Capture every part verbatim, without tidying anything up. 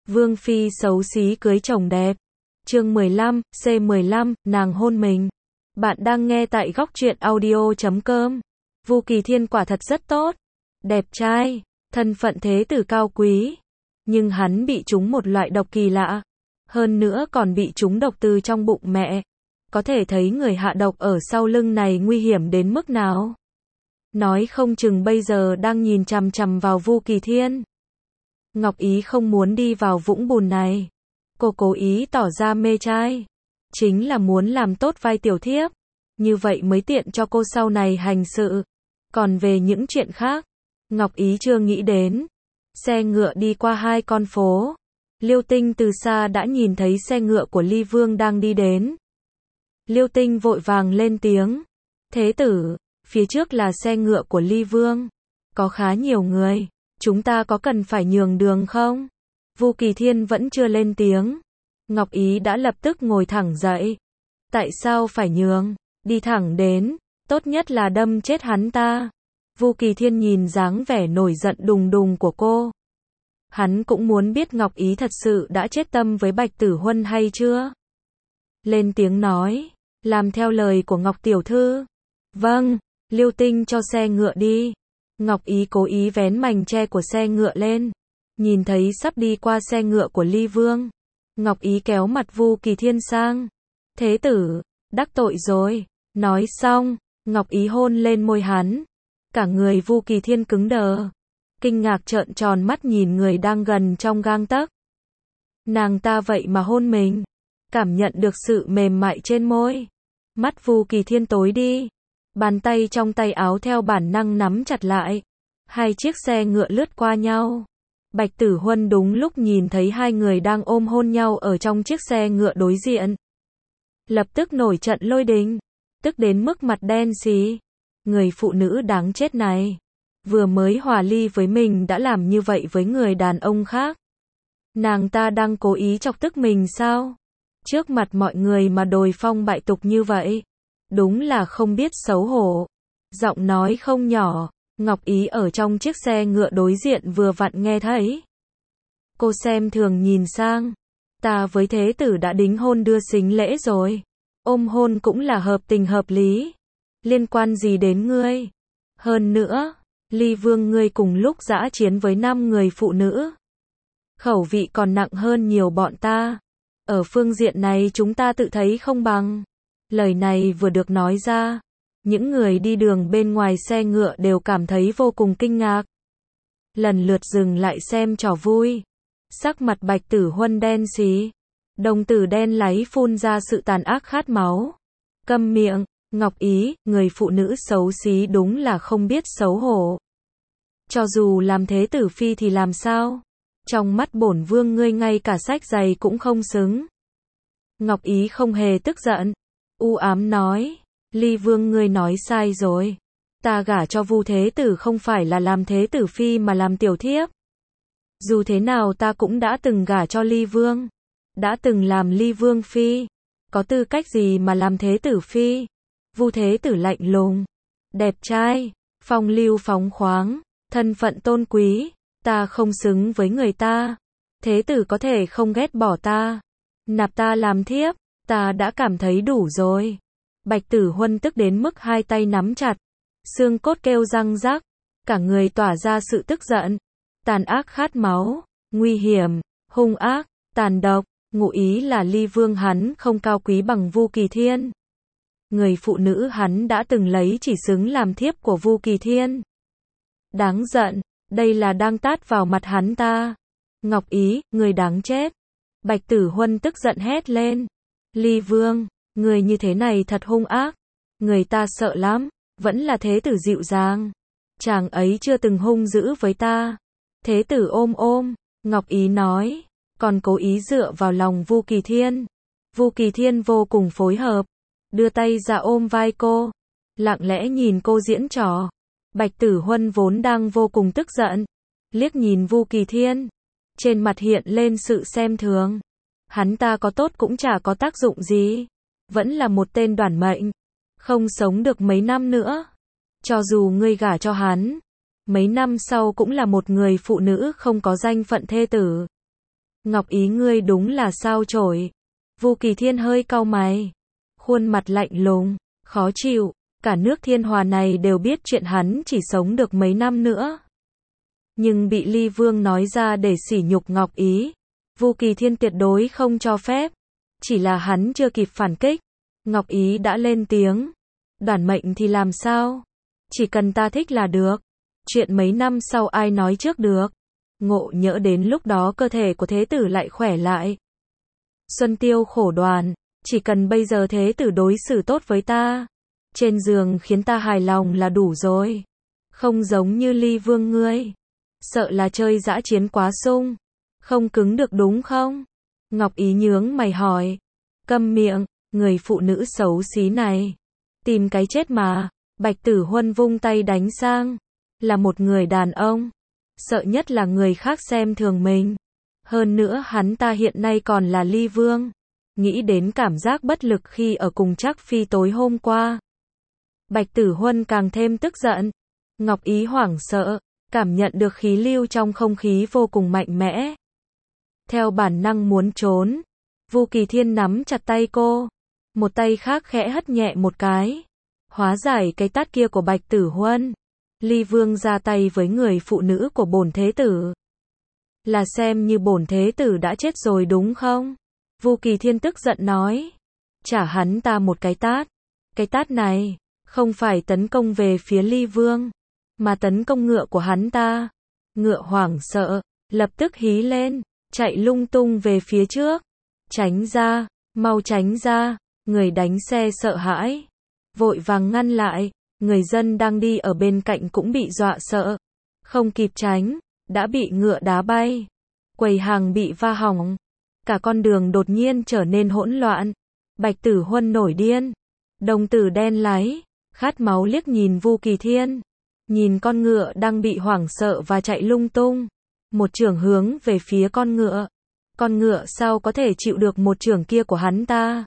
Vương phi xấu xí cưới chồng đẹp. Chương mười lăm, C mười lăm, nàng hôn mình. Bạn đang nghe tại góc truyện audio chấm com. Vu Kỳ Thiên quả thật rất tốt, đẹp trai, thân phận thế tử cao quý, nhưng hắn bị trúng một loại độc kỳ lạ, hơn nữa còn bị trúng độc từ trong bụng mẹ. Có thể thấy người hạ độc ở sau lưng này nguy hiểm đến mức nào. Nói không chừng bây giờ đang nhìn chằm chằm vào Vu Kỳ Thiên. Ngọc Ý không muốn đi vào vũng bùn này. Cô cố ý tỏ ra mê trai, chính là muốn làm tốt vai tiểu thiếp, như vậy mới tiện cho cô sau này hành sự. Còn về những chuyện khác, Ngọc Ý chưa nghĩ đến. Xe ngựa đi qua hai con phố. Liêu Tinh từ xa đã nhìn thấy xe ngựa của Ly Vương đang đi đến. Liêu Tinh vội vàng lên tiếng. Thế tử, phía trước là xe ngựa của Ly Vương. Có khá nhiều người, chúng ta có cần phải nhường đường không? Vu Kỳ Thiên vẫn chưa lên tiếng. Ngọc Ý đã lập tức ngồi thẳng dậy. Tại sao phải nhường? Đi thẳng đến, tốt nhất là đâm chết hắn ta. Vu Kỳ Thiên nhìn dáng vẻ nổi giận đùng đùng của cô. Hắn cũng muốn biết Ngọc Ý thật sự đã chết tâm với Bạch Tử Huân hay chưa. Lên tiếng nói, làm theo lời của Ngọc Tiểu Thư. Vâng, Liêu Tinh cho xe ngựa đi. Ngọc Ý cố ý vén mành che của xe ngựa lên. Nhìn thấy sắp đi qua xe ngựa của Ly Vương. Ngọc Ý kéo mặt Vu Kỳ Thiên sang. Thế tử, đắc tội rồi. Nói xong, Ngọc Ý hôn lên môi hắn. Cả người Vu Kỳ Thiên cứng đờ. Kinh ngạc trợn tròn mắt nhìn người đang gần trong gang tấc. Nàng ta vậy mà hôn mình. Cảm nhận được sự mềm mại trên môi. Mắt Vu Kỳ Thiên tối đi. Bàn tay trong tay áo theo bản năng nắm chặt lại. Hai chiếc xe ngựa lướt qua nhau. Bạch Tử Huân đúng lúc nhìn thấy hai người đang ôm hôn nhau ở trong chiếc xe ngựa đối diện. Lập tức nổi trận lôi đình. Tức đến mức mặt đen xì. Người phụ nữ đáng chết này. Vừa mới hòa ly với mình đã làm như vậy với người đàn ông khác. Nàng ta đang cố ý chọc tức mình sao? Trước mặt mọi người mà đồi phong bại tục như vậy. Đúng là không biết xấu hổ. Giọng nói không nhỏ. Ngọc Ý ở trong chiếc xe ngựa đối diện vừa vặn nghe thấy. Cô xem thường nhìn sang. Ta với thế tử đã đính hôn đưa sính lễ rồi. Ôm hôn cũng là hợp tình hợp lý. Liên quan gì đến ngươi? Hơn nữa, Ly Vương ngươi cùng lúc dã chiến với năm người phụ nữ. Khẩu vị còn nặng hơn nhiều bọn ta. Ở phương diện này chúng ta tự thấy không bằng. Lời này vừa được nói ra. Những người đi đường bên ngoài xe ngựa đều cảm thấy vô cùng kinh ngạc. Lần lượt dừng lại xem trò vui. Sắc mặt Bạch Tử Huân đen xí. Đồng tử đen láy phun ra sự tàn ác khát máu. Câm miệng, Ngọc Ý, người phụ nữ xấu xí đúng là không biết xấu hổ. Cho dù làm thế tử phi thì làm sao? Trong mắt bổn vương ngươi ngay cả sách giày cũng không xứng. Ngọc Ý không hề tức giận. U ám nói. Ly Vương ngươi nói sai rồi. Ta gả cho Vu thế tử không phải là làm thế tử phi mà làm tiểu thiếp. Dù thế nào ta cũng đã từng gả cho Ly Vương. Đã từng làm Ly Vương phi. Có tư cách gì mà làm thế tử phi? Vu thế tử lạnh lùng. Đẹp trai. Phong lưu phóng khoáng. Thân phận tôn quý. Ta không xứng với người ta. Thế tử có thể không ghét bỏ ta. Nạp ta làm thiếp. Ta đã cảm thấy đủ rồi. Bạch Tử Huân tức đến mức hai tay nắm chặt. Xương cốt kêu răng rắc. Cả người tỏa ra sự tức giận. Tàn ác khát máu. Nguy hiểm. Hung ác. Tàn độc. Ngụ ý là Ly Vương hắn không cao quý bằng Vu Kỳ Thiên. Người phụ nữ hắn đã từng lấy chỉ xứng làm thiếp của Vu Kỳ Thiên. Đáng giận. Đây là đang tát vào mặt hắn ta. Ngọc Ý, người đáng chết. Bạch Tử Huân tức giận hét lên. Ly Vương, người như thế này thật hung ác. Người ta sợ lắm. Vẫn là thế tử dịu dàng. Chàng ấy chưa từng hung dữ với ta. Thế tử ôm ôm. Ngọc Ý nói. Còn cố ý dựa vào lòng Vu Kỳ Thiên. Vu Kỳ Thiên vô cùng phối hợp. Đưa tay ra ôm vai cô. Lặng lẽ nhìn cô diễn trò. Bạch Tử Huân vốn đang vô cùng tức giận. Liếc nhìn Vu Kỳ Thiên. Trên mặt hiện lên sự xem thường. Hắn ta có tốt cũng chả có tác dụng gì. Vẫn là một tên đoản mệnh. Không sống được mấy năm nữa. Cho dù ngươi gả cho hắn. Mấy năm sau cũng là một người phụ nữ không có danh phận thê tử. Ngọc Ý ngươi đúng là sao chổi. Vu Kỳ Thiên hơi cau mày, khuôn mặt lạnh lùng, khó chịu, cả nước Thiên Hòa này đều biết chuyện hắn chỉ sống được mấy năm nữa. Nhưng bị Ly Vương nói ra để sỉ nhục Ngọc Ý, Vu Kỳ Thiên tuyệt đối không cho phép. Chỉ là hắn chưa kịp phản kích, Ngọc Ý đã lên tiếng. Đoản mệnh thì làm sao? Chỉ cần ta thích là được. Chuyện mấy năm sau ai nói trước được. Ngộ nhỡ đến lúc đó cơ thể của thế tử lại khỏe lại. Xuân Tiêu khổ đoàn, chỉ cần bây giờ thế tử đối xử tốt với ta, trên giường khiến ta hài lòng là đủ rồi. Không giống như Ly Vương ngươi, sợ là chơi dã chiến quá sung, không cứng được đúng không? Ngọc Ý nhướng mày hỏi. Câm miệng, người phụ nữ xấu xí này. Tìm cái chết mà. Bạch Tử Huân vung tay đánh sang. Là một người đàn ông. Sợ nhất là người khác xem thường mình. Hơn nữa hắn ta hiện nay còn là Ly Vương. Nghĩ đến cảm giác bất lực khi ở cùng Trác Phi tối hôm qua. Bạch Tử Huân càng thêm tức giận. Ngọc Ý hoảng sợ, cảm nhận được khí lưu trong không khí vô cùng mạnh mẽ. Theo bản năng muốn trốn, Vu Kỳ Thiên nắm chặt tay cô, một tay khác khẽ hất nhẹ một cái, hóa giải cái tát kia của Bạch Tử Huân. Ly Vương ra tay với người phụ nữ của bổn thế tử, là xem như bổn thế tử đã chết rồi đúng không? Vu Kỳ Thiên tức giận nói, trả hắn ta một cái tát. Cái tát này không phải tấn công về phía Ly Vương, mà tấn công ngựa của hắn ta. Ngựa hoảng sợ, lập tức hí lên, chạy lung tung về phía trước. Tránh ra, mau tránh ra. Người đánh xe sợ hãi, vội vàng ngăn lại. Người dân đang đi ở bên cạnh cũng bị dọa sợ, không kịp tránh, đã bị ngựa đá bay. Quầy hàng bị va hỏng, cả con đường đột nhiên trở nên hỗn loạn. Bạch Tử Huân nổi điên, đồng tử đen láy, khát máu liếc nhìn Vu Kỳ Thiên, nhìn con ngựa đang bị hoảng sợ và chạy lung tung, một chưởng hướng về phía con ngựa. Con ngựa sao có thể chịu được một chưởng kia của hắn ta?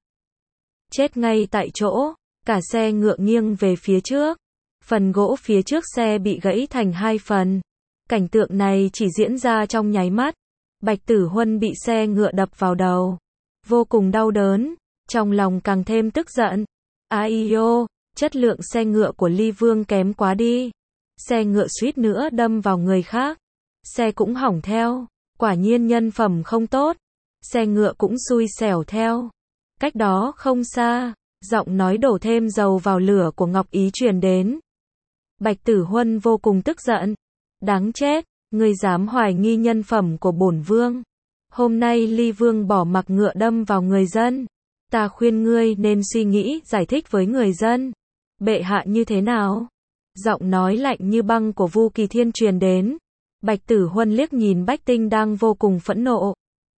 Chết ngay tại chỗ, cả xe ngựa nghiêng về phía trước, phần gỗ phía trước xe bị gãy thành hai phần. Cảnh tượng này chỉ diễn ra trong nháy mắt. Bạch Tử Huân bị xe ngựa đập vào đầu, vô cùng đau đớn, trong lòng càng thêm tức giận. Ai ô, chất lượng xe ngựa của Ly Vương kém quá đi. Xe ngựa suýt nữa đâm vào người khác, xe cũng hỏng theo, quả nhiên nhân phẩm không tốt. Xe ngựa cũng xui xẻo theo. Cách đó không xa, giọng nói đổ thêm dầu vào lửa của Ngọc Ý truyền đến. Bạch Tử Huân vô cùng tức giận. Đáng chết, ngươi dám hoài nghi nhân phẩm của bổn vương. Hôm nay Ly Vương bỏ mặc ngựa đâm vào người dân. Ta khuyên ngươi nên suy nghĩ giải thích với người dân. Bệ hạ như thế nào? Giọng nói lạnh như băng của Vu Kỳ Thiên truyền đến. Bạch Tử Huân liếc nhìn Bách Tinh đang vô cùng phẫn nộ.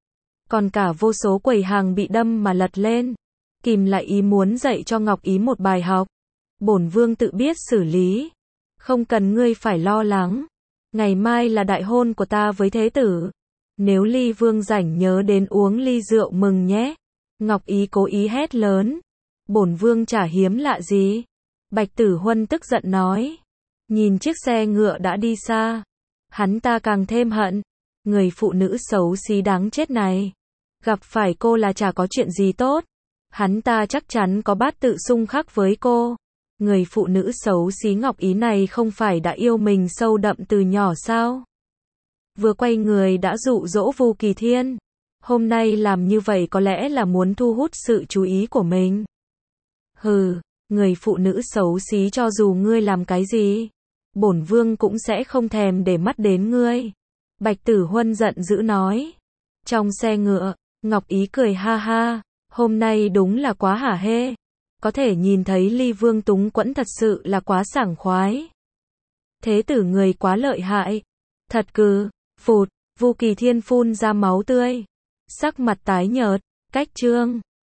Còn cả vô số quầy hàng bị đâm mà lật lên. Kìm lại ý muốn dạy cho Ngọc Ý một bài học. Bổn vương tự biết xử lý. Không cần ngươi phải lo lắng. Ngày mai là đại hôn của ta với thế tử. Nếu Ly Vương rảnh nhớ đến uống ly rượu mừng nhé. Ngọc Ý cố ý hét lớn. Bổn vương chả hiếm lạ gì. Bạch Tử Huân tức giận nói. Nhìn chiếc xe ngựa đã đi xa, hắn ta càng thêm hận. Người phụ nữ xấu xí đáng chết này. Gặp phải cô là chả có chuyện gì tốt. Hắn ta chắc chắn có bát tự xung khắc với cô. Người phụ nữ xấu xí Ngọc Ý này không phải đã yêu mình sâu đậm từ nhỏ sao? Vừa quay người đã dụ dỗ Vu Kỳ Thiên. Hôm nay làm như vậy có lẽ là muốn thu hút sự chú ý của mình. Hừ, người phụ nữ xấu xí, cho dù ngươi làm cái gì, bổn vương cũng sẽ không thèm để mắt đến ngươi. Bạch Tử Huân giận dữ nói. Trong xe ngựa, Ngọc Ý cười ha ha. Hôm nay đúng là quá hả hê. Có thể nhìn thấy Ly Vương túng quẫn thật sự là quá sảng khoái. Thế tử người quá lợi hại. Thật cừ, phụt, Vu Kỳ Thiên phun ra máu tươi. Sắc mặt tái nhợt, cách chương.